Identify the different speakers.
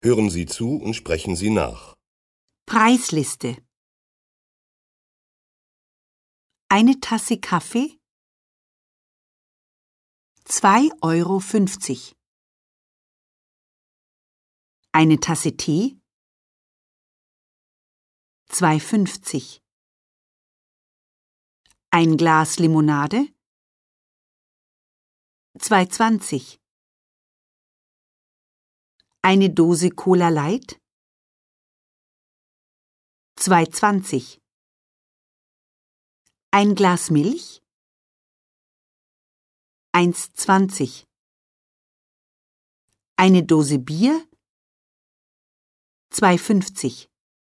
Speaker 1: Hören Sie zu und sprechen Sie nach.
Speaker 2: Preisliste. Eine Tasse Kaffee 2,50 €. Eine Tasse Tee 2,50 €. Ein Glas Limonade 2,20 €. Eine Dose Cola Light 2,20 €. Ein Glas Milch 1,20 €. Eine Dose Bier 2,50 €.